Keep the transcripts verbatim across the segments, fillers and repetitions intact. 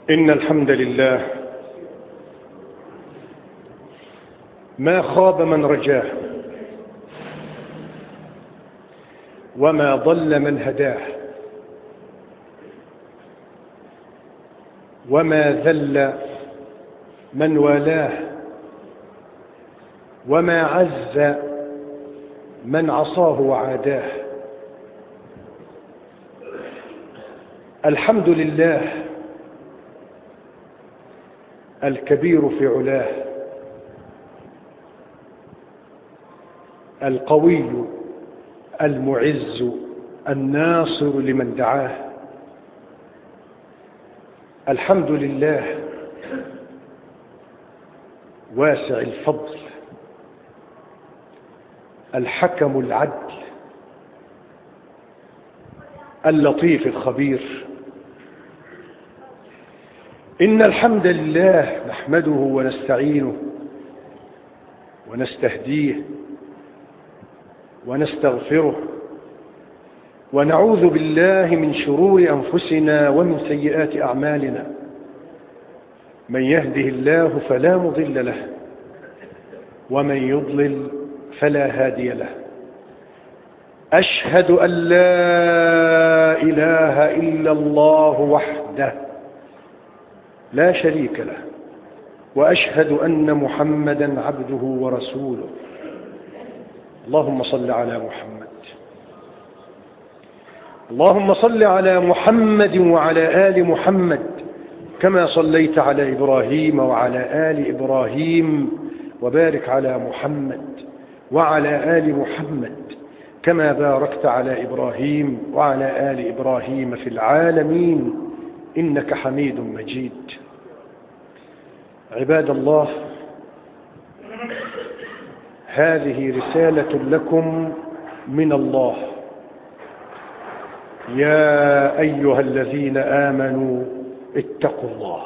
إن الحمد لله ما خاب من رجاه وما ضل من هداه وما ذل من والاه وما عز من عصاه وعاداه. الحمد لله الكبير في علاه القوي المعز الناصر لمن دعاه. الحمد لله واسع الفضل الحكم العدل اللطيف الخبير. إن الحمد لله نحمده ونستعينه ونستهديه ونستغفره ونعوذ بالله من شرور أنفسنا ومن سيئات أعمالنا. من يهده الله فلا مضل له ومن يضلل فلا هادي له. أشهد أن لا إله إلا الله وحده لا شريك له وأشهد أن محمدا عبده ورسوله. اللهم صل على محمد اللهم صل على محمد وعلى آل محمد كما صليت على إبراهيم وعلى آل إبراهيم وبارك على محمد وعلى آل محمد كما باركت على إبراهيم وعلى آل إبراهيم في العالمين إنك حميد مجيد. عباد الله، هذه رسالة لكم من الله. يا أيها الذين آمنوا اتقوا الله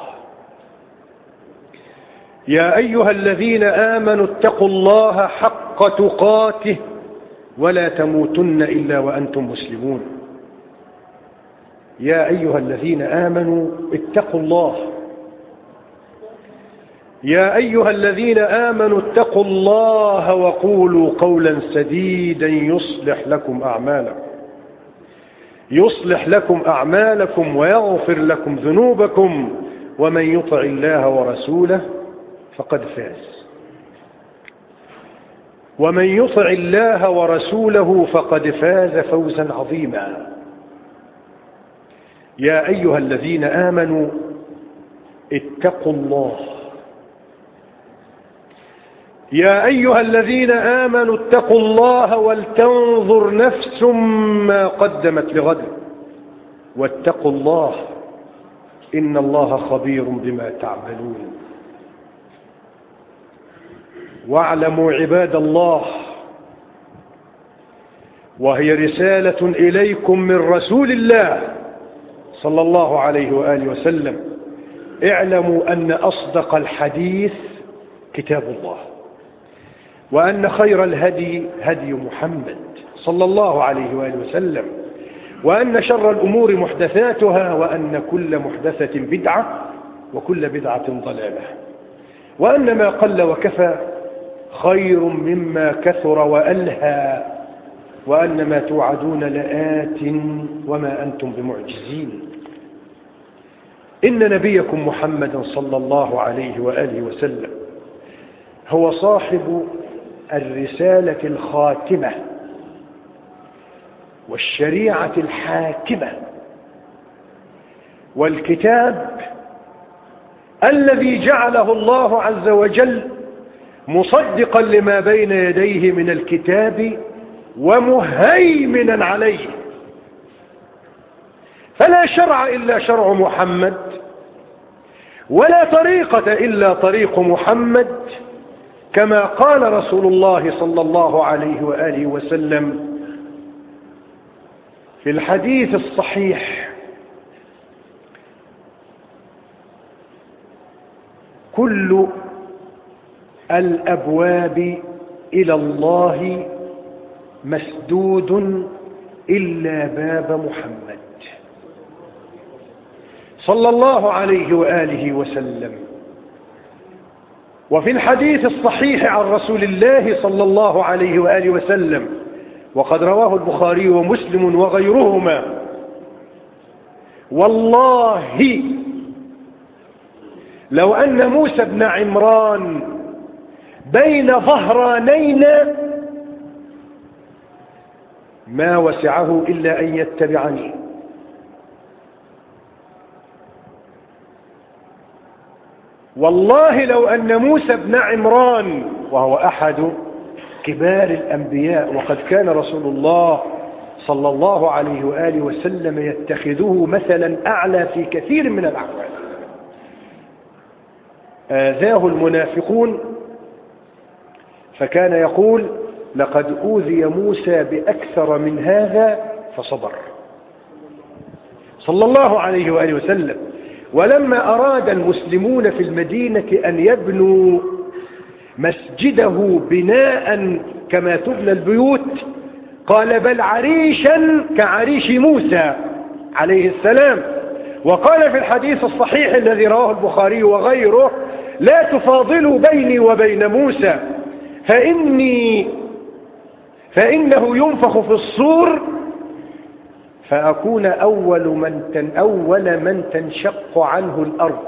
يا أيها الذين آمنوا اتقوا الله حق تقاته ولا تموتن إلا وأنتم مسلمون. يا أيها الذين آمنوا اتقوا الله يا أيها الذين آمنوا اتقوا الله وقولوا قولا سديدا يصلح لكم أعمالكم يصلح لكم أعمالكم ويغفر لكم ذنوبكم ومن يطع الله ورسوله فقد فاز ومن يطع الله ورسوله فقد فاز فوزا عظيما. يا أيها الذين آمنوا اتقوا الله يا أيها الذين آمنوا اتقوا الله ولتنظر نفس ما قدمت لغد واتقوا الله إن الله خبير بما تعملون. واعلموا عباد الله، وهي رسالة إليكم من رسول الله صلى الله عليه وآله وسلم، اعلموا أن أصدق الحديث كتاب الله، وأن خير الهدي هدي محمد صلى الله عليه وآله وسلم، وأن شر الأمور محدثاتها، وأن كل محدثة بدعة وكل بدعة ضلالة، وأن ما قل وكفى خير مما كثر وألهى، وأن ما توعدون لآت وما أنتم بمعجزين. إن نبيكم محمدا صلى الله عليه وآله وسلم هو صاحب الرسالة الخاتمة والشريعة الحاكمة والكتاب الذي جعله الله عز وجل مصدقا لما بين يديه من الكتاب ومهيمنا عليه. فلا شرع إلا شرع محمد، ولا طريقة إلا طريق محمد، كما قال رسول الله صلى الله عليه وآله وسلم في الحديث الصحيح: كل الأبواب إلى الله مسدود إلا باب محمد. صلى الله عليه وآله وسلم. وفي الحديث الصحيح عن رسول الله صلى الله عليه وآله وسلم، وقد رواه البخاري ومسلم وغيرهما: والله لو أن موسى بن عمران بين ظهرانينا ما وسعه إلا أن يتبعني. والله لو أن موسى بن عمران، وهو أحد كبار الأنبياء، وقد كان رسول الله صلى الله عليه وآله وسلم يتخذه مثلا أعلى في كثير من الأحوال، آذاه المنافقون فكان يقول: لقد أوذي موسى بأكثر من هذا فصبر، صلى الله عليه وآله وسلم. ولما أراد المسلمون في المدينة أن يبنوا مسجده بناء كما تبنى البيوت، قال: بل عريشا كعريش موسى عليه السلام. وقال في الحديث الصحيح الذي رواه البخاري وغيره: لا تفاضلوا بيني وبين موسى فإني فإنه ينفخ في الصور فأكون أول من تن أول من تنشق عنه الأرض،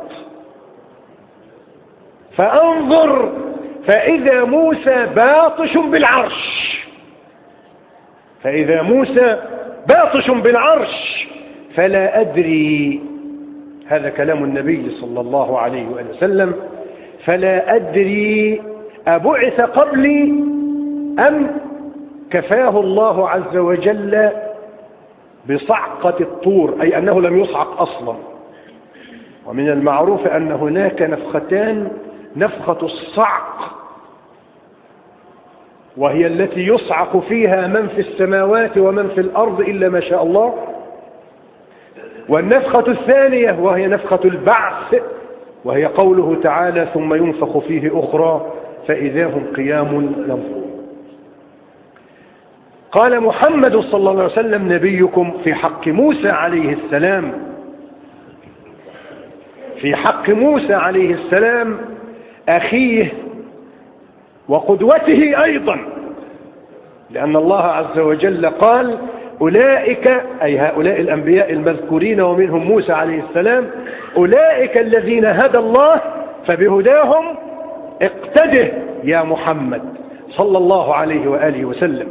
فأنظر فإذا موسى باطش بالعرش فإذا موسى باطش بالعرش فلا أدري، هذا كلام النبي صلى الله عليه وسلم، فلا أدري أبعث قبلي أم كفاه الله عز وجل بصعقة الطور، أي أنه لم يصعق أصلا. ومن المعروف أن هناك نفختان: نفخة الصعق وهي التي يصعق فيها من في السماوات ومن في الأرض إلا ما شاء الله، والنفخة الثانية وهي نفخة البعث، وهي قوله تعالى: ثم ينفخ فيه أخرى فإذا هم قيام ينظرون. قال محمد صلى الله عليه وسلم نبيكم في حق موسى عليه السلام في حق موسى عليه السلام أخيه وقدوته أيضا، لأن الله عز وجل قال: أولئك، أي هؤلاء الأنبياء المذكورين ومنهم موسى عليه السلام، أولئك الذين هدى الله فبهداهم اقتده يا محمد صلى الله عليه وآله وسلم.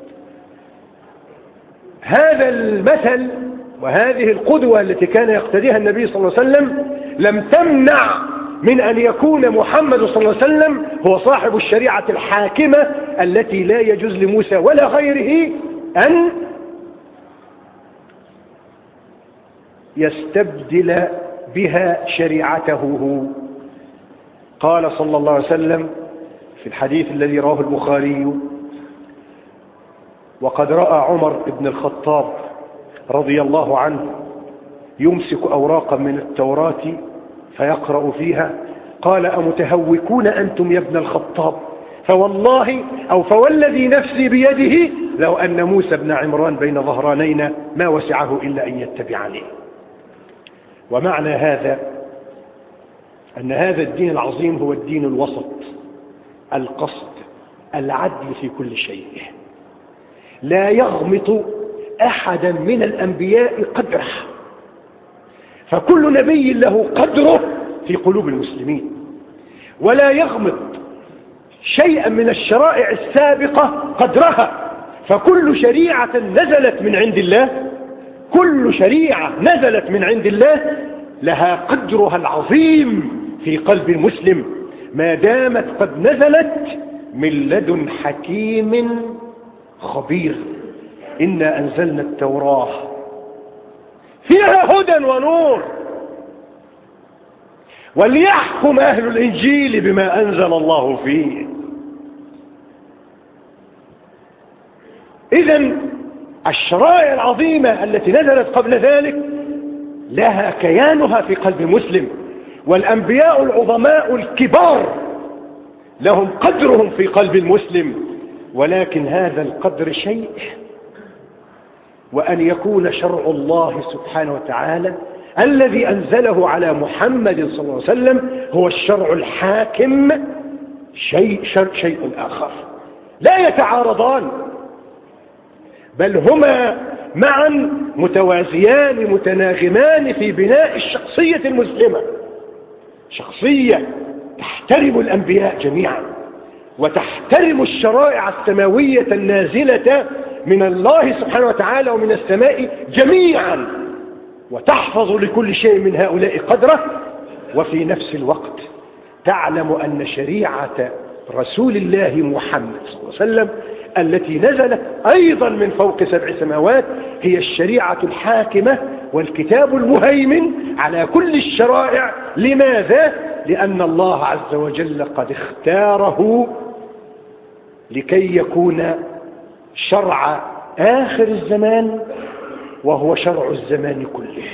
هذا المثل وهذه القدوة التي كان يقتديها النبي صلى الله عليه وسلم لم تمنع من أن يكون محمد صلى الله عليه وسلم هو صاحب الشريعة الحاكمة التي لا يجوز لموسى ولا غيره أن يستبدل بها شريعته هو. قال صلى الله عليه وسلم في الحديث الذي رواه البخاري: وقد رأى عمر بن الخطاب رضي الله عنه يمسك أوراقا من التوراة فيقرأ فيها، قال: أمتهوكون أنتم يا ابن الخطاب؟ فوالله أو فوالذي نفسي بيده لو أن موسى بن عمران بين ظهرانينا ما وسعه إلا أن يتبعني. ومعنى هذا أن هذا الدين العظيم هو الدين الوسط، القصد، العدل في كل شيء، لا يغمط أحدا من الأنبياء قدره، فكل نبي له قدره في قلوب المسلمين، ولا يغمط شيئا من الشرائع السابقة قدرها، فكل شريعة نزلت من عند الله كل شريعة نزلت من عند الله لها قدرها العظيم في قلب المسلم ما دامت قد نزلت من لدن حكيم خبير. إنا أنزلنا التوراة فيها هدى ونور وليحكم أهل الإنجيل بما أنزل الله فيه. إذن الشرائع العظيمة التي نزلت قبل ذلك لها كيانها في قلب المسلم، والأنبياء العظماء الكبار لهم قدرهم في قلب المسلم، ولكن هذا القدر شيء، وأن يكون شرع الله سبحانه وتعالى الذي أنزله على محمد صلى الله عليه وسلم هو الشرع الحاكم شيء, شيء آخر، لا يتعارضان، بل هما معا متوازيان متناغمان في بناء الشخصية المسلمة، شخصية تحترم الأنبياء جميعا وتحترم الشرائع السماوية النازلة من الله سبحانه وتعالى ومن السماء جميعا، وتحفظ لكل شيء من هؤلاء قدره، وفي نفس الوقت تعلم أن شريعة رسول الله محمد صلى الله عليه وسلم التي نزلت أيضا من فوق سبع سماوات هي الشريعة الحاكمة والكتاب المهيمن على كل الشرائع. لماذا؟ لأن الله عز وجل قد اختاره لكي يكون شرع آخر الزمان وهو شرع الزمان كله.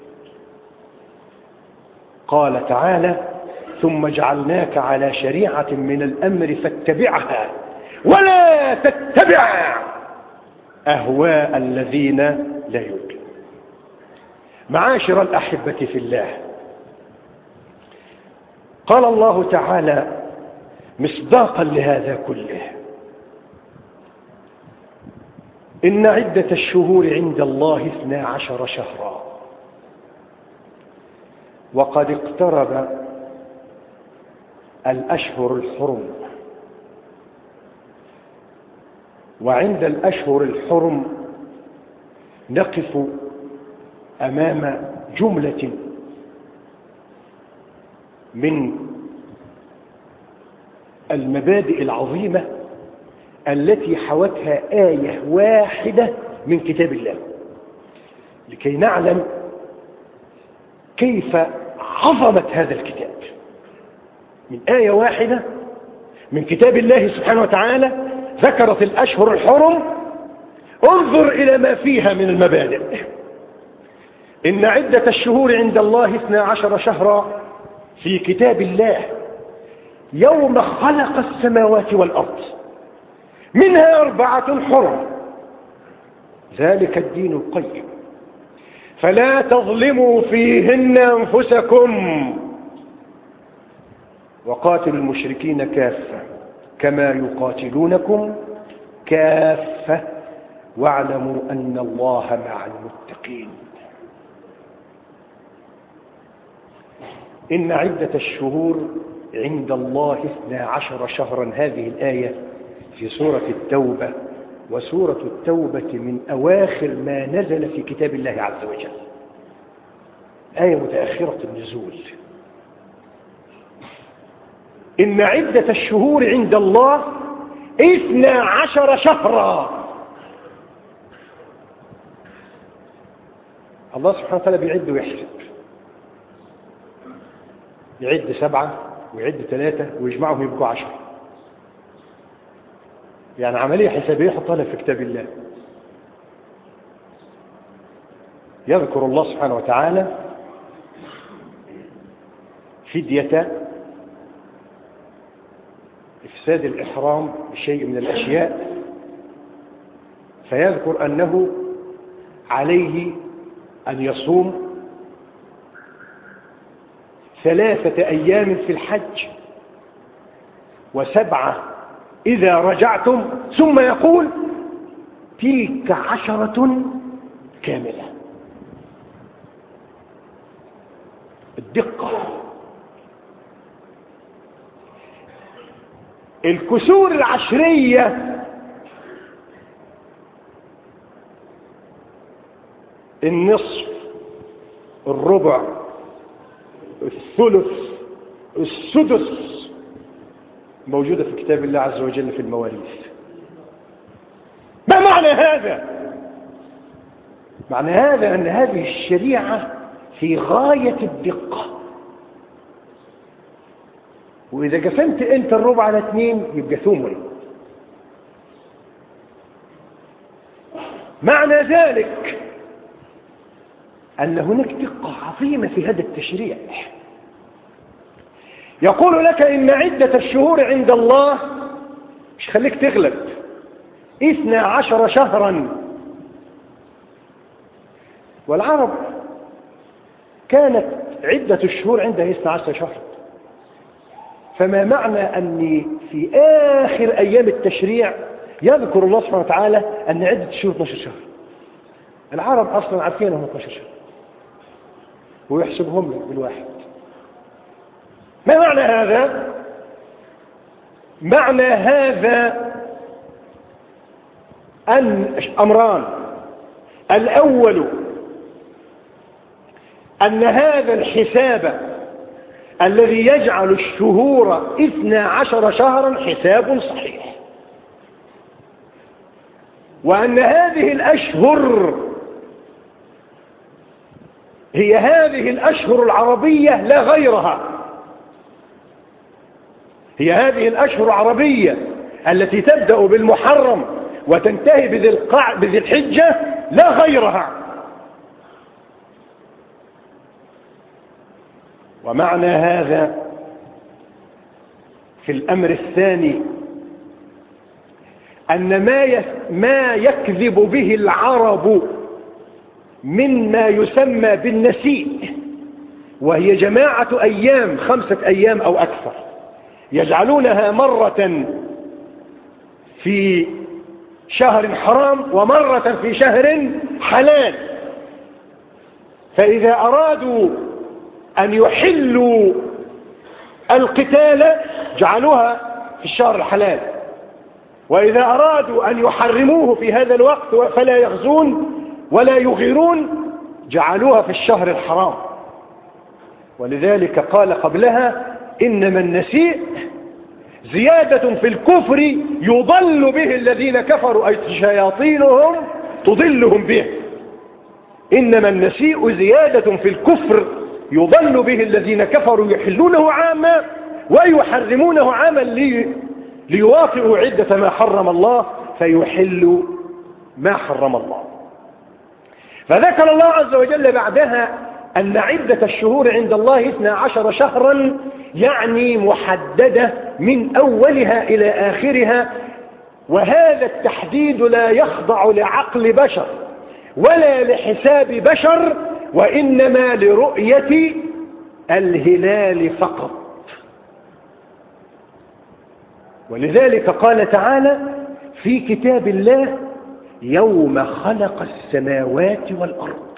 قال تعالى: ثم جعلناك على شريعة من الأمر فاتبعها ولا تتبع أهواء الذين لا يؤمنون. معاشر الأحبة في الله، قال الله تعالى مصداقا لهذا كله: إن عدة الشهور عند الله اثنا عشر شهرا وقد اقترب الأشهر الحرم. وعند الأشهر الحرم نقف أمام جملة من المبادئ العظيمة التي حوتها آية واحدة من كتاب الله، لكي نعلم كيف عظمت هذا الكتاب. من آية واحدة من كتاب الله سبحانه وتعالى ذكرت الأشهر الحرم. انظر إلى ما فيها من المبادئ: إن عدة الشهور عند الله اثنا عشر شهرا في كتاب الله يوم خلق السماوات والأرض منها أربعة حرم ذلك الدين القيم فلا تظلموا فيهن أنفسكم وقاتلوا المشركين كافة كما يقاتلونكم كافة واعلموا أن الله مع المتقين. إن عدة الشهور عند الله اثنا عشر شهرا، هذه الآية في سورة التوبة، وسورة التوبة من أواخر ما نزل في كتاب الله عز وجل، آية متأخرة النزول. إن عدة الشهور عند الله اثنا عشر شهرا. الله سبحانه وتعالى بيعد ويحسب، يعد سبعة ويعد ثلاثة ويجمعهم يبقوا عشرة، يعني عملية حسابية يحطها في كتاب الله. يذكر الله سبحانه وتعالى فدية إفساد الإحرام بشيء من الأشياء، فيذكر أنه عليه أن يصوم ثلاثة أيام في الحج وسبعة إذا رجعتم، ثم يقول تلك عشرة كاملة. الدقة، الكسور العشرية، النصف، الربع، الثلث، السدس، موجودة في كتاب الله عز وجل في المواريث. ما معنى هذا؟ معنى هذا أن هذه الشريعة في غاية الدقة، وإذا قسمت أنت الربع على اثنين يبقى ثمن. معنى ذلك أن هناك دقة عظيمة في هذا التشريع. يقول لك إن عدة الشهور عند الله، مش خليك تغلب، اثنا عشر شهرا. والعرب كانت عدة الشهور عندها اثنا عشر شهر. فما معنى أن في آخر أيام التشريع يذكر الله سبحانه وتعالى أن عدة الشهور اثنا عشر شهر؟ العرب أصلا عارفين أنهم اثنا عشر شهر ويحسبهم بالواحد. ما معنى هذا؟ معنى هذا أن أمران: الأول أن هذا الحساب الذي يجعل الشهور اثنا عشر شهرا حساب صحيح، وأن هذه الأشهر هي هذه الأشهر العربية لا غيرها، هي هذه الأشهر العربية التي تبدأ بالمحرم وتنتهي بذي القع... بذي الحجة لا غيرها. ومعنى هذا في الأمر الثاني أن ما ي... ما يكذب به العرب مما يسمى بالنسيء، وهي جماعة أيام، خمسة أيام أو أكثر، يجعلونها مرة في شهر حرام ومرة في شهر حلال. فإذا أرادوا أن يحلوا القتال جعلوها في الشهر الحلال، وإذا أرادوا أن يحرموه في هذا الوقت فلا يغزون ولا يغيرون جعلوها في الشهر الحرام. ولذلك قال قبلها: إنما النسيء زيادة في الكفر يضل به الذين كفروا، أي شياطينهم تضلهم به. إنما النسيء زيادة في الكفر يضل به الذين كفروا يحلونه عاما ويحرمونه عاما لي ليواطئوا عدة ما حرم الله فيحلوا ما حرم الله. فذكر الله عز وجل بعدها أن عدة الشهور عند الله اثنا عشر شهرا، يعني محددة من أولها إلى آخرها. وهذا التحديد لا يخضع لعقل بشر ولا لحساب بشر، وإنما لرؤية الهلال فقط. ولذلك قال تعالى في كتاب الله: يوم خلق السماوات والأرض،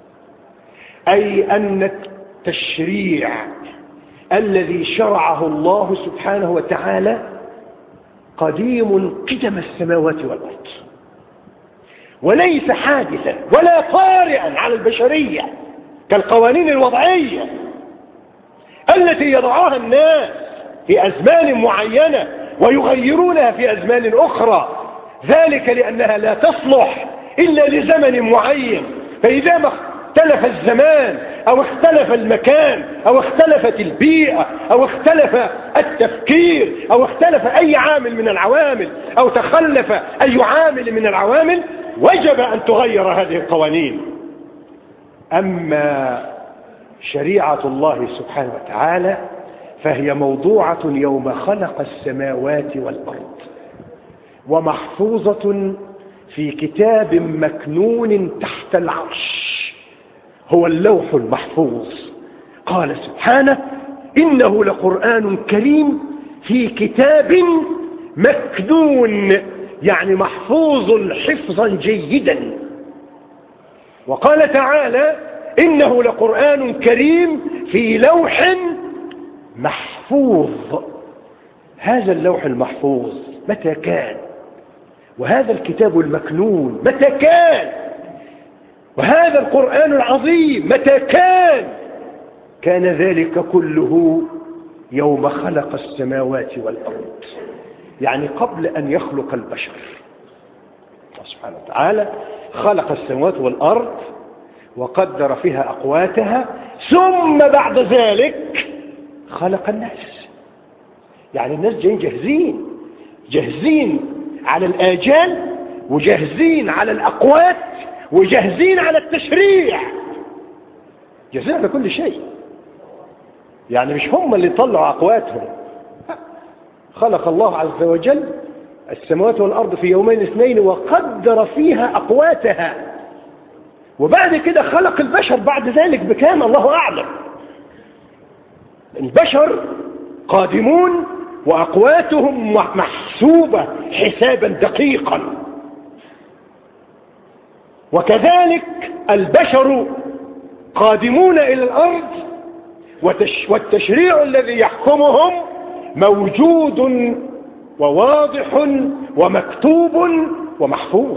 أي أن التشريع الذي شرعه الله سبحانه وتعالى قديم قدم السماوات والأرض، وليس حادثا ولا طارئا على البشرية كالقوانين الوضعية التي يضعها الناس في أزمان معينة ويغيرونها في أزمان أخرى، ذلك لأنها لا تصلح إلا لزمن معين. فإذا ما اختلف الزمان أو اختلف المكان أو اختلفت البيئة أو اختلف التفكير أو اختلف أي عامل من العوامل أو تخلف أي عامل من العوامل، وجب أن تغير هذه القوانين. أما شريعة الله سبحانه وتعالى فهي موضوعة يوم خلق السماوات والأرض، ومحفوظة في كتاب مكنون تحت العرش، هو اللوح المحفوظ. قال سبحانه: إنه لقرآن كريم في كتاب مكنون، يعني محفوظ حفظا جيدا. وقال تعالى: إنه لقرآن كريم في لوح محفوظ. هذا اللوح المحفوظ متى كان؟ وهذا الكتاب المكنون متى كان؟ وهذا القرآن العظيم متى كان؟ كان ذلك كله يوم خلق السماوات والأرض، يعني قبل أن يخلق البشر. الله سبحانه وتعالى خلق السماوات والأرض وقدر فيها أقواتها، ثم بعد ذلك خلق الناس. يعني الناس جايين جاهزين جاهزين على الآجال، وجاهزين على الأقوات، وجاهزين على التشريع، جاهزين على كل شيء. يعني مش هم اللي طلعوا أقواتهم، خلق الله عز وجل السماوات والأرض في يومين اثنين وقدر فيها أقواتها، وبعد كده خلق البشر بعد ذلك بكام الله أعلم. البشر قادمون وأقواتهم محسوبة حسابا دقيقا، وكذلك البشر قادمون إلى الأرض والتشريع الذي يحكمهم موجود وواضح ومكتوب ومحفوظ،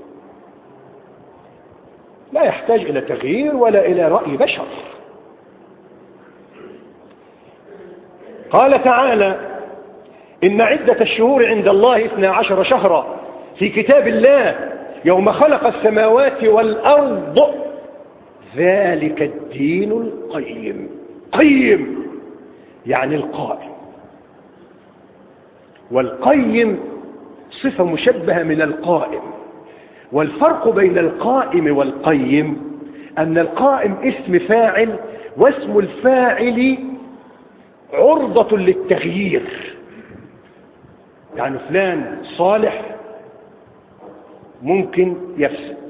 لا يحتاج إلى تغيير ولا إلى رأي بشر. قال تعالى: إن عدة الشهور عند الله اثنا عشر شهرا في كتاب الله يوم خلق السماوات والأرض ذلك الدين القيم. قيم يعني القائم، والقيم صفة مشبهة من القائم. والفرق بين القائم والقيم أن القائم اسم فاعل، واسم الفاعل عرضة للتغيير. يعني فلان صالح ممكن يفسد،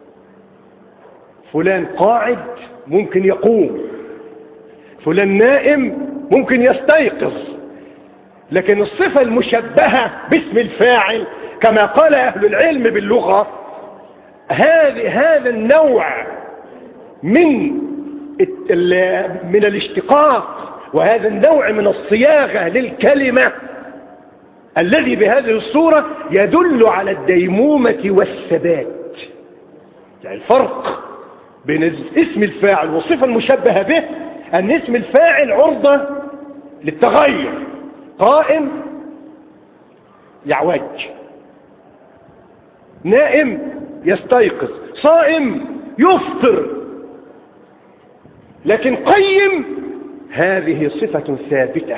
فلان قاعد ممكن يقوم، فلان نائم ممكن يستيقظ. لكن الصفة المشبهة باسم الفاعل كما قال أهل العلم باللغة، هذا النوع من من الاشتقاق وهذا النوع من الصياغة للكلمة الذي بهذه الصورة يدل على الديمومة والثبات. يعني الفرق بين اسم الفاعل والصفة المشبهة به أن اسم الفاعل عرضة للتغير، قائم يعوج، نائم يستيقظ، صائم يفطر. لكن قيم هذه صفة ثابتة.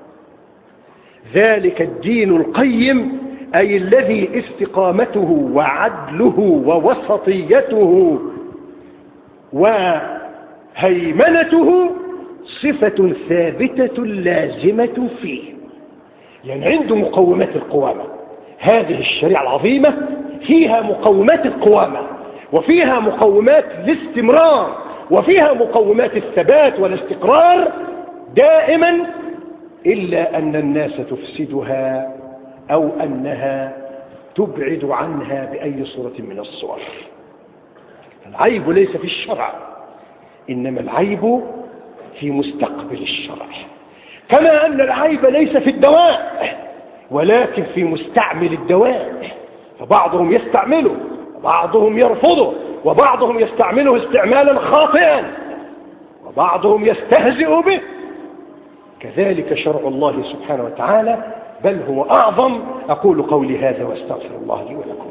ذلك الدين القيم أي الذي استقامته وعدله ووسطيته وهيمنته صفة ثابتة لازمة فيه. يعني عنده مقومات القوامة. هذه الشريعة العظيمة فيها مقومات القوامة، وفيها مقومات الاستمرار، وفيها مقومات الثبات والاستقرار دائما، إلا أن الناس تفسدها أو أنها تبعد عنها بأي صورة من الصور. العيب ليس في الشرع، إنما العيب في مستقبل الشرع. كما أن العيب ليس في الدواء ولكن في مستعمل الدواء، فبعضهم يستعمله وبعضهم يرفضه، وبعضهم يستعمله استعمالا خاطئا، وبعضهم يستهزئ به. كذلك شرع الله سبحانه وتعالى، بل هو أعظم. أقول قولي هذا واستغفر الله لي ولكم.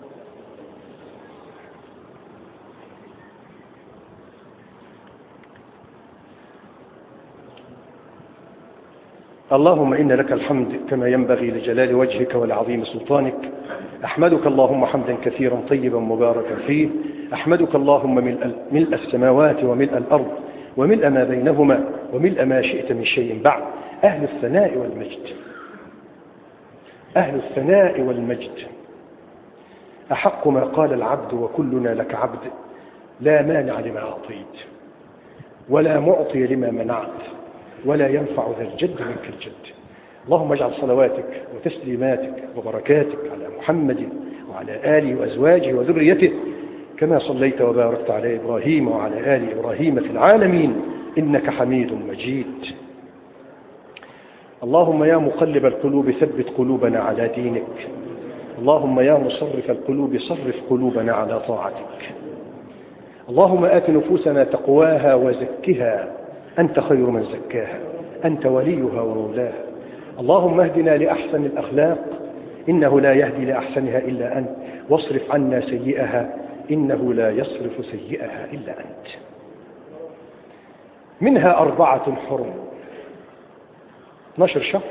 اللهم إن لك الحمد كما ينبغي لجلال وجهك ولعظيم سلطانك. أحمدك اللهم حمدا كثيرا طيبا مباركا فيه. أحمدك اللهم ملء, ملء السماوات وملء الأرض وملء ما بينهما وملء ما شئت من شيء بعد. أهل الثناء والمجد، أهل الثناء والمجد أحق ما قال العبد وكلنا لك عبد، لا مانع لما أعطيت ولا معطي لما منعت ولا ينفع ذا الجد منك الجد. اللهم اجعل صلواتك وتسليماتك وبركاتك على محمد وعلى آله وأزواجه وذريته كما صليت وباركت على إبراهيم وعلى آل إبراهيم في العالمين إنك حميد مجيد. اللهم يا مقلب القلوب ثبت قلوبنا على دينك. اللهم يا مصرف القلوب صرف قلوبنا على طاعتك. اللهم آت نفوسنا تقواها وزكها أنت خير من زكاها، أنت وليها ومولاها. اللهم اهدنا لأحسن الأخلاق إنه لا يهدي لأحسنها إلا أنت، واصرف عنا سيئها إنه لا يصرف سيئها إلا أنت. منها أربعة حرم، اثناشر شهر،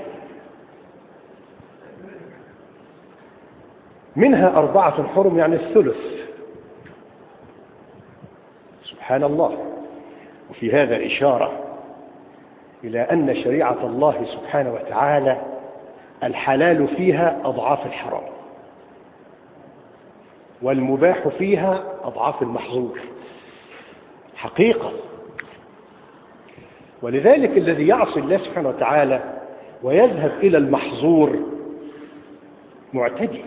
منها أربعة حرم يعني الثلث. سبحان الله. وفي هذا إشارة إلى أن شريعة الله سبحانه وتعالى الحلال فيها أضعاف الحرام، والمباح فيها أضعاف المحظور. حقيقة. ولذلك الذي يعصي الله سبحانه وتعالى ويذهب إلى المحظور معتدي.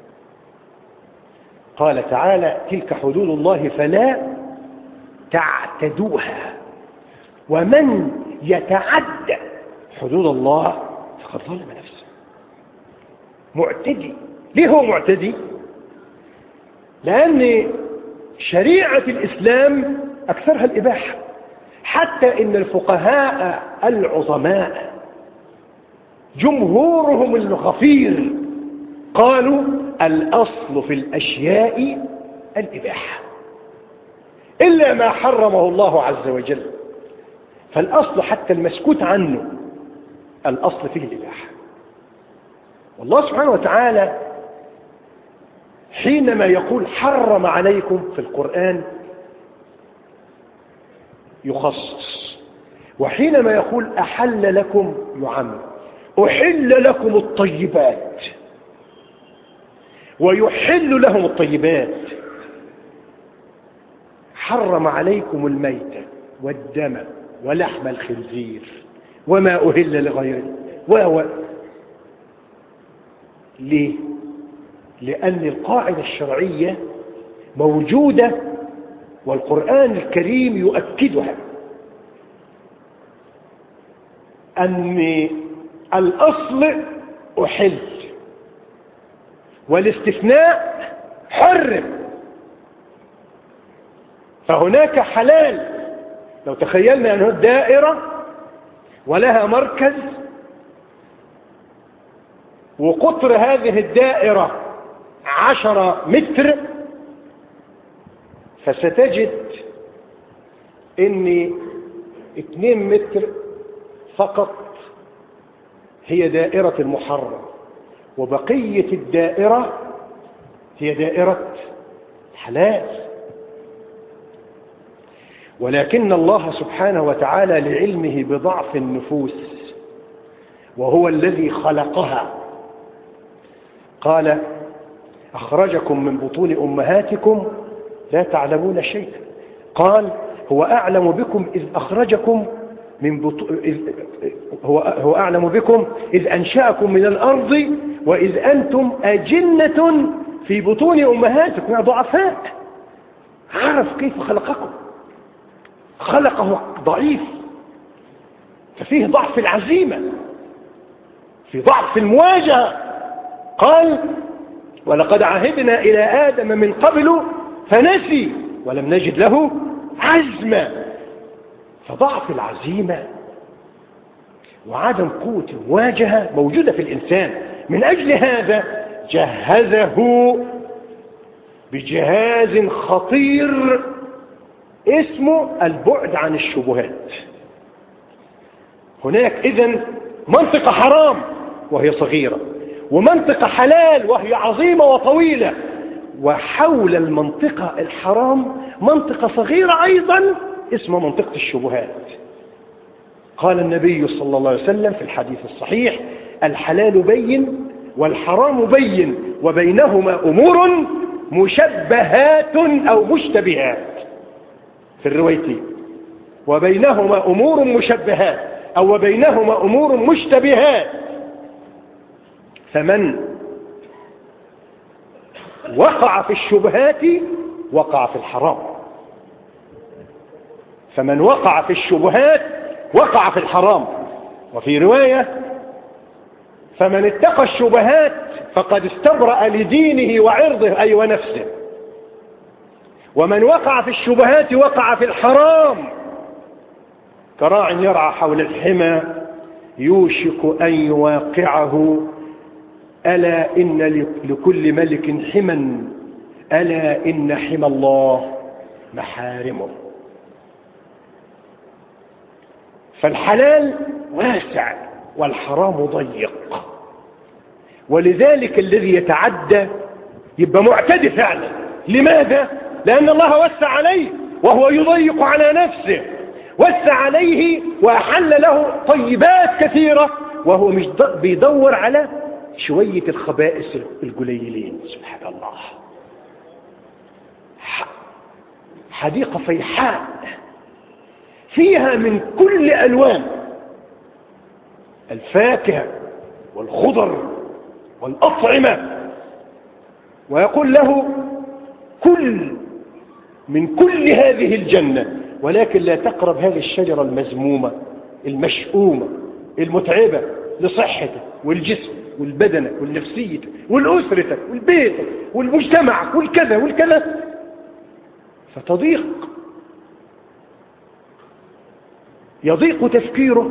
قال تعالى: تلك حدود الله فلا تعتدوها ومن يتعدى حدود الله فقد ظلم نفسه. معتدي. ليه هو معتدي؟ لأن شريعة الإسلام أكثرها الإباحة، حتى إن الفقهاء العظماء جمهورهم الغفير قالوا الأصل في الأشياء الإباحة إلا ما حرمه الله عز وجل. فالأصل حتى المسكوت عنه الأصل فيه الإباحة. والله سبحانه وتعالى حينما يقول حرم عليكم في القرآن يخصص، وحينما يقول أحل لكم يعم. أحل لكم الطيبات ويحل لهم الطيبات. حرم عليكم الميتة والدم ولحم الخنزير وما أهل لغيره و ليه؟ لأن القاعدة الشرعية موجودة والقرآن الكريم يؤكدها، أن الأصل أحل والاستثناء حرم. فهناك حلال. لو تخيلنا أنه دائرة ولها مركز وقطر هذه الدائرة عشرة متر، فستجد ان اتنين متر فقط هي دائرة المحرم، وبقية الدائرة هي دائرة الحلال. ولكن الله سبحانه وتعالى لعلمه بضعف النفوس وهو الذي خلقها قال: أخرجكم من بطون أمهاتكم لا تعلمون شيئا. قال: هو أعلم بكم إذ أخرجكم من بطون إذ هو هو أعلم بكم إذ أنشأكم من الأرض وإذ أنتم أجنة في بطون أمهاتكم. يعني ضعفاء. عرف كيف خلقكم. خلقه ضعيف، ففيه ضعف العزيمة، في ضعف المواجهة. قال: ولقد عهدنا إلى آدم من قبل فنسي ولم نجد له عزما. فضعف العزيمة وعدم قوة المواجهة موجودة في الإنسان. من أجل هذا جهزه بجهاز خطير اسمه البعد عن الشبهات. هناك إذن منطقة حرام وهي صغيرة، ومنطقة حلال وهي عظيمة وطويلة، وحول المنطقة الحرام منطقة صغيرة أيضا اسمها منطقة الشبهات. قال النبي صلى الله عليه وسلم في الحديث الصحيح: الحلال بين والحرام بين وبينهما أمور مشبهات أو مشتبهات. في الروايتين وبينهما أمور مشبهات أو وبينهما أمور مشتبهات. فمن وقع في الشبهات وقع في الحرام. فمن وقع في الشبهات وقع في الحرام. وفي رواية: فمن اتقى الشبهات فقد استبرأ لدينه وعرضه أي ونفسه. ومن وقع في الشبهات وقع في الحرام. كراع يرعى حول الحمى يوشك أن يواقعه، ألا إن لكل ملك حما، ألا إن حمى الله محارمه. فالحلال واسع والحرام ضيق، ولذلك الذي يتعدى يبقى معتدي فعلا. لماذا؟ لأن الله وسع عليه وهو يضيق على نفسه. وسع عليه وأحل له طيبات كثيرة وهو مش بيدور على شوية الخبائث القليلين. سبحان الله. حديقة فيحاء فيها من كل ألوان الفاكهة والخضر والأطعمة، ويقول له كل من كل هذه الجنة، ولكن لا تقرب هذه الشجرة المزمومة المشؤومة المتعبة لصحتك والجسم والبدنك والنفسيتك والأسرتك والبيتك والمجتمع والكذا والكذا، فتضيق، يضيق تفكيره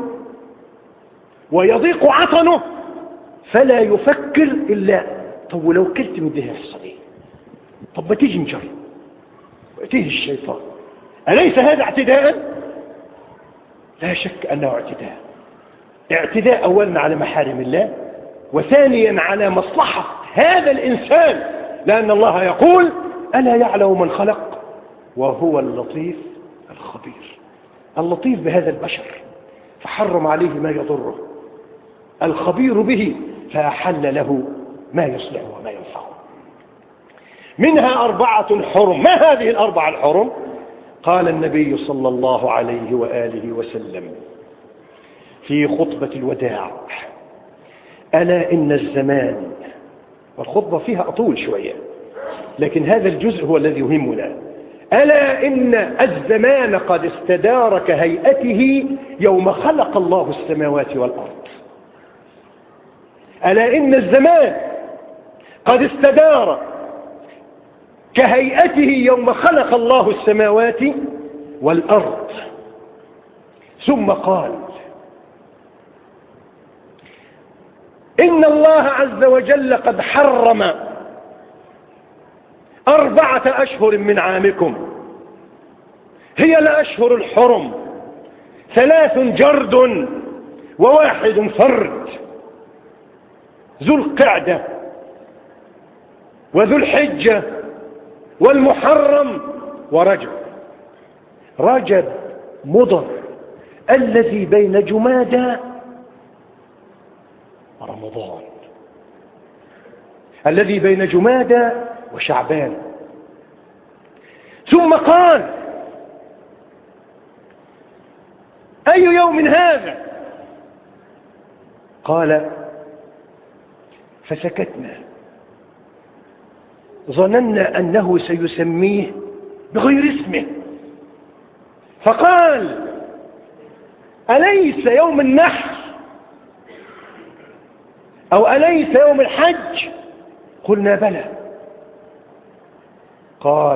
ويضيق عطنه، فلا يفكر إلا طب ولو كلت من ده يحصل ايه؟ طب ما تيجي نجرب، ويأتيه الشيطان. أليس هذا اعتداء؟ لا شك أنه اعتداء. اعتداء أولا على محارم الله، وثانيا على مصلحة هذا الإنسان، لأن الله يقول ألا يعلم من خلق وهو اللطيف الخبير. اللطيف بهذا البشر فحرم عليه ما يضره، الخبير به فأحل له ما يصلح وما ينفعه. منها أربعة حرم. ما هذه الأربعة الحرم؟ قال النبي صلى الله عليه وآله وسلم في خطبة الوداع: ألا إن الزمان، والخطبة فيها أطول شوية لكن هذا الجزء هو الذي يهمنا، ألا إن الزمان قد استدار كهيئته يوم خلق الله السماوات والأرض. ألا إن الزمان قد استدار كهيئته يوم خلق الله السماوات والأرض. ثم قال: إن الله عز وجل قد حرم أربعة أشهر من عامكم، هي الأشهر الحرم، ثلاث جرد وواحد فرد، ذو القعدة وذو الحجة والمحرم ورجب. رجب مضر الذي بين جمادى ورمضان، الذي بين جمادى وشعبان. ثم قال: أي يوم هذا؟ قال: فسكتنا ظننا أنه سيسميه بغير اسمه، فقال: أليس يوم النحر أو أليس يوم الحج؟ قلنا بلى. قال: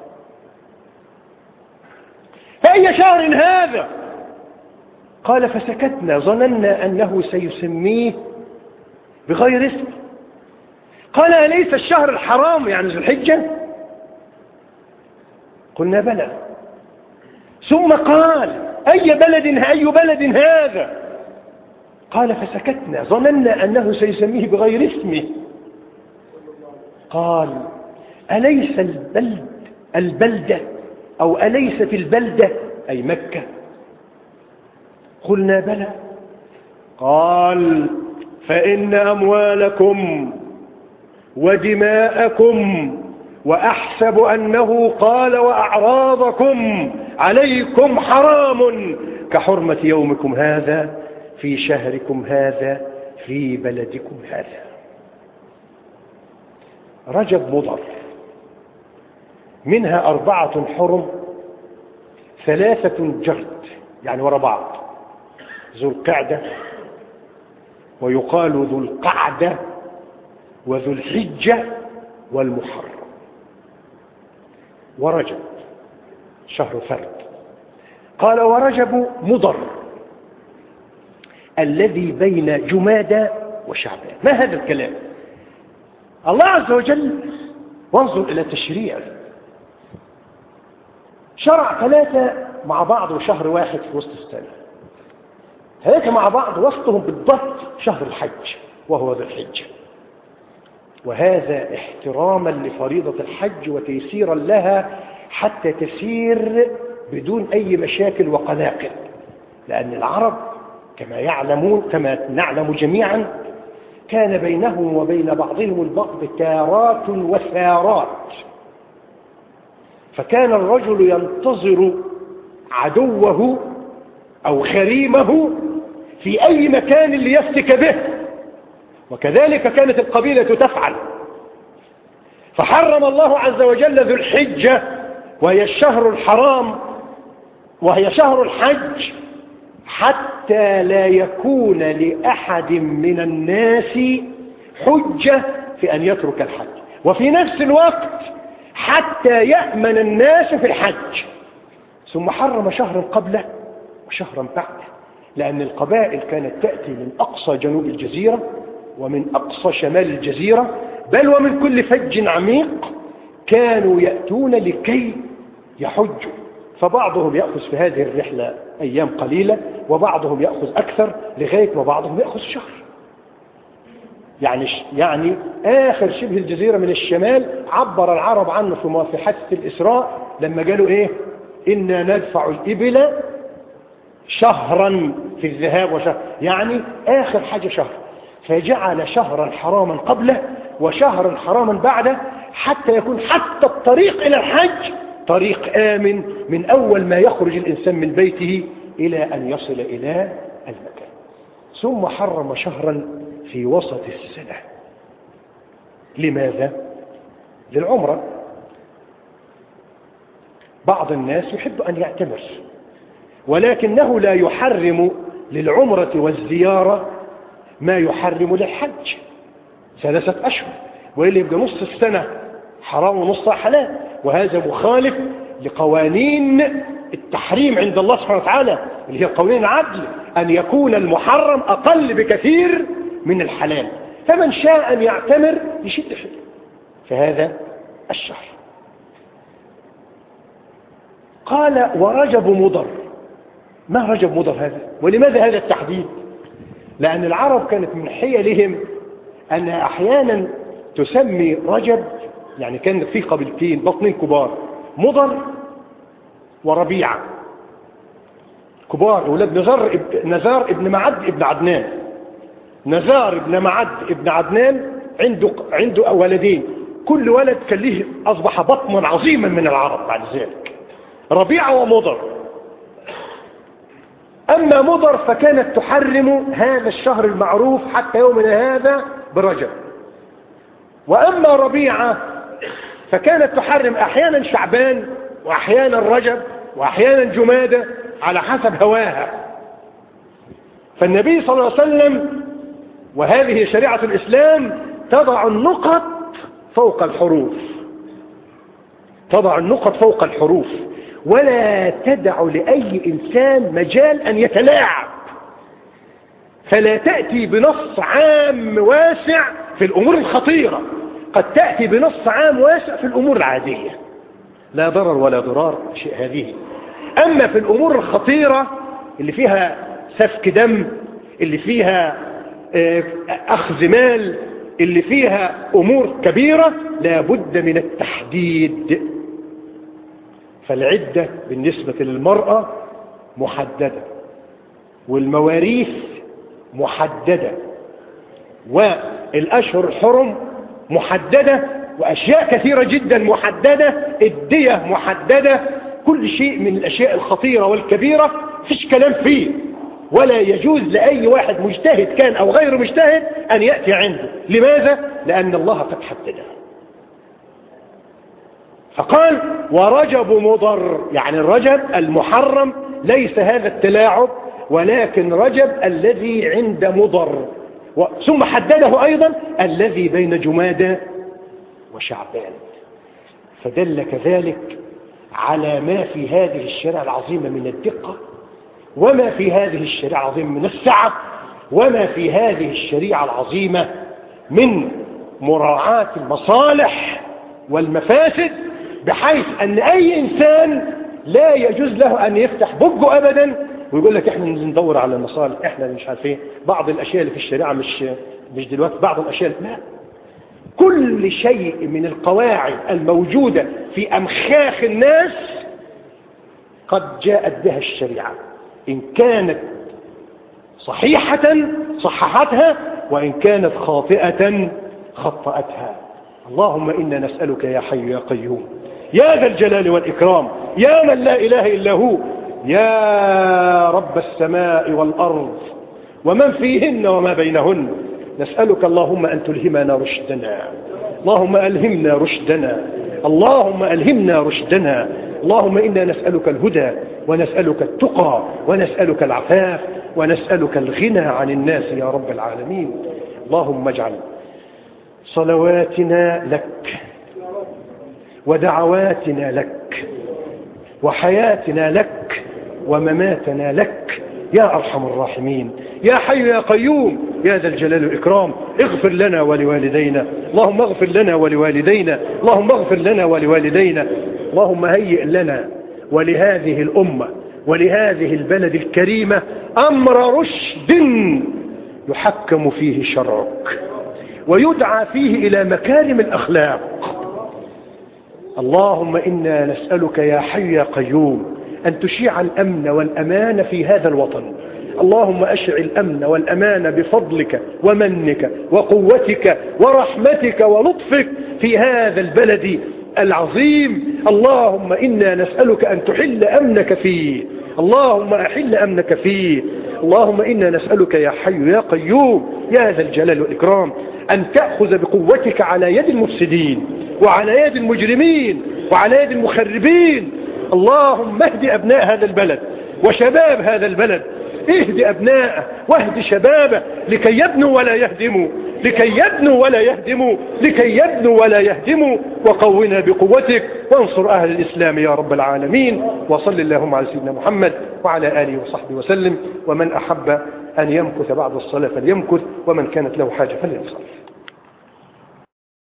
فأي شهر هذا؟ قال: فسكتنا ظننا أنه سيسميه بغير اسم. قال: أليس الشهر الحرام يعني ذو الحجة؟ قلنا بلى. ثم قال: أي بلد أي بلد هذا؟ قال: فسكتنا ظننا أنه سيسميه بغير اسمه. قال: أليس البلد البلدة أو أليست البلدة أي مكة؟ قلنا بلى. قال: فإن أموالكم ودماءكم وأحسب أنه قال وأعراضكم عليكم حرام كحرمة يومكم هذا في شهركم هذا في بلدكم هذا. رجب مضر، منها أربعة حرم، ثلاثة جرد يعني وراء بعض، ذو القعدة ويقال ذو القعدة وذو الحجة والمحرم، ورجب شهر فرد. قال: ورجب مضر الذي بين جمادى وشعبان. ما هذا الكلام؟ الله عز وجل وانظر إلى تشريع، شرع ثلاثة مع بعض وشهر واحد في وسط السنة، ثلاثة مع بعض وسطهم بالضبط شهر الحج وهو ذو الحجة، وهذا احتراما لفريضة الحج وتيسيرا لها حتى تسير بدون أي مشاكل وقلاقل، لأن العرب كما يعلمون كما نعلم جميعا كان بينهم وبين بعضهم البعض تارات وثارات، فكان الرجل ينتظر عدوه أو غريمه في أي مكان ليفتك به. وكذلك كانت القبيلة تفعل. فحرم الله عز وجل ذو الحجة وهي الشهر الحرام وهي شهر الحج حتى لا يكون لأحد من الناس حجة في أن يترك الحج، وفي نفس الوقت حتى يأمن الناس في الحج. ثم حرم شهرا قبله وشهرا بعده، لأن القبائل كانت تأتي من أقصى جنوب الجزيرة ومن أقصى شمال الجزيرة، بل ومن كل فج عميق كانوا يأتون لكي يحجوا. فبعضهم يأخذ في هذه الرحلة أيام قليلة، وبعضهم يأخذ أكثر، لغاية وبعضهم يأخذ شهر. يعني يعني آخر شبه الجزيرة من الشمال عبر العرب عنه في موافحة الإسراء لما قالوا إيه؟ إنا ندفع الإبل شهرا في الذهاب وشهر، يعني آخر حاجة شهر. فجعل شهرا حراما قبله وشهرا حراما بعده، حتى يكون حتى الطريق إلى الحج طريق آمن من أول ما يخرج الإنسان من بيته إلى أن يصل إلى المكان. ثم حرم شهرا في وسط السنة. لماذا؟ للعمرة. بعض الناس يحب أن يعتمر، ولكنه لا يحرم للعمرة والزيارة ما يحرم للحج، ثلاثة أشهر، وإلا يبقى نص السنة حرام ونصها حلال، وهذا مخالف لقوانين التحريم عند الله سبحانه وتعالى اللي هي قوانين العدل، أن يكون المحرم أقل بكثير من الحلال. فمن شاء أن يعتمر يشد حيله فهذا الشهر. قال ورجب مضر. ما رجب مضر هذا؟ ولماذا هذا التحديد؟ لأن العرب كانت من حيلهم أن أحيانا تسمي رجب، يعني كان في قبيلتين بطنين كبار، مضر وربيعة، كبار أولاد نزار نزار ابن معد ابن عدنان. نزار ابن معد ابن عدنان عنده عنده ولدين، كل ولد كان له أصبح بطنا عظيما من العرب بعد ذلك، ربيعة ومضر. أما مضر فكانت تحرم هذا الشهر المعروف حتى يومنا هذا برجب، وأما ربيعة فكانت تحرم أحيانا شعبان وأحيانا رجب وأحيانا جمادة على حسب هواها. فالنبي صلى الله عليه وسلم، وهذه شريعة الإسلام، تضع النقط فوق الحروف، تضع النقط فوق الحروف، ولا تدع لأي إنسان مجال أن يتلاعب. فلا تأتي بنص عام واسع في الأمور الخطيرة، قد تأتي بنص عام واسع في الأمور العادية، لا ضرر ولا ضرار شيء هذه. أما في الأمور الخطيرة اللي فيها سفك دم، اللي فيها أخذ مال، اللي فيها أمور كبيرة، لا بد من التحديد. فالعدة بالنسبة للمرأة محددة، والمواريث محددة، والأشهر الحرم محددة، وأشياء كثيرة جدا محددة، الدية محددة، كل شيء من الأشياء الخطيرة والكبيرة فيش كلام فيه، ولا يجوز لأي واحد مجتهد كان أو غير مجتهد أن يأتي عنده. لماذا؟ لأن الله قد حدده. فقال ورجب مضر، يعني الرجب المحرم ليس هذا التلاعب، ولكن رجب الذي عند مضر. ثم حدده أيضا الذي بين جمادى وشعبان، فدل كذلك على ما في هذه الشريعة العظيمة من الدقة، وما في هذه الشريعة العظيمة من السعة، وما في هذه الشريعة العظيمة من مراعاة المصالح والمفاسد، بحيث أن أي إنسان لا يجوز له أن يفتح بقه أبدا ويقول لك إحنا ندور على المصالح، إحنا مش عارفين بعض الأشياء اللي في الشريعة مش مش دلوقتي، بعض الأشياء لا، كل شيء من القواعد الموجودة في أمخاخ الناس قد جاءت بها الشريعة، إن كانت صحيحة صححتها، وإن كانت خاطئة خطأتها. اللهم إنا نسألك يا حي يا قيوم يا ذا الجلال والإكرام يا من لا إله إلا هو، يا رب السماء والأرض ومن فيهن وما بينهن، نسألك اللهم أن تلهمنا رشدنا، اللهم ألهمنا رشدنا، اللهم ألهمنا رشدنا. اللهم إنا نسألك الهدى ونسألك التقى ونسألك العفاف ونسألك الغنى عن الناس يا رب العالمين. اللهم اجعل صلواتنا لك ودعواتنا لك وحياتنا لك ومماتنا لك يا أرحم الراحمين، يا حي يا قيوم يا ذا الجلال والإكرام. اغفر لنا ولوالدينا، اللهم اغفر لنا ولوالدينا، اللهم اغفر لنا ولوالدينا. اللهم هيئ لنا ولهذه الأمة ولهذه البلد الكريمة أمر رشد يحكم فيه شرعك ويدعى فيه إلى مكارم الأخلاق. اللهم إنا نسألك يا حي يا قيوم أن تشيع الأمن والأمان في هذا الوطن. اللهم أشع الأمن والأمان بفضلك ومنك وقوتك ورحمتك ولطفك في هذا البلد العظيم. اللهم إنا نسألك أن تحل أمنك فيه، اللهم أحل أمنك فيه. اللهم إنا نسألك يا حي يا قيوم يا ذا الجلال والإكرام أن تأخذ بقوتك على يد المفسدين وعلى يد المجرمين وعلى يد المخربين. اللهم اهد أبناء هذا البلد وشباب هذا البلد، اهد أبناءه واهد شبابه لكي يبنوا ولا يهدموا، لكي يبنوا ولا يهدموا، لكي يبنوا ولا يهدموا. وقونا بقوتك وانصر أهل الإسلام يا رب العالمين. وصل اللهم على سيدنا محمد وعلى آله وصحبه وسلم. ومن أحب أن يمكث بعد الصلاة فليمكث، ومن كانت له حاجة فلينصرف.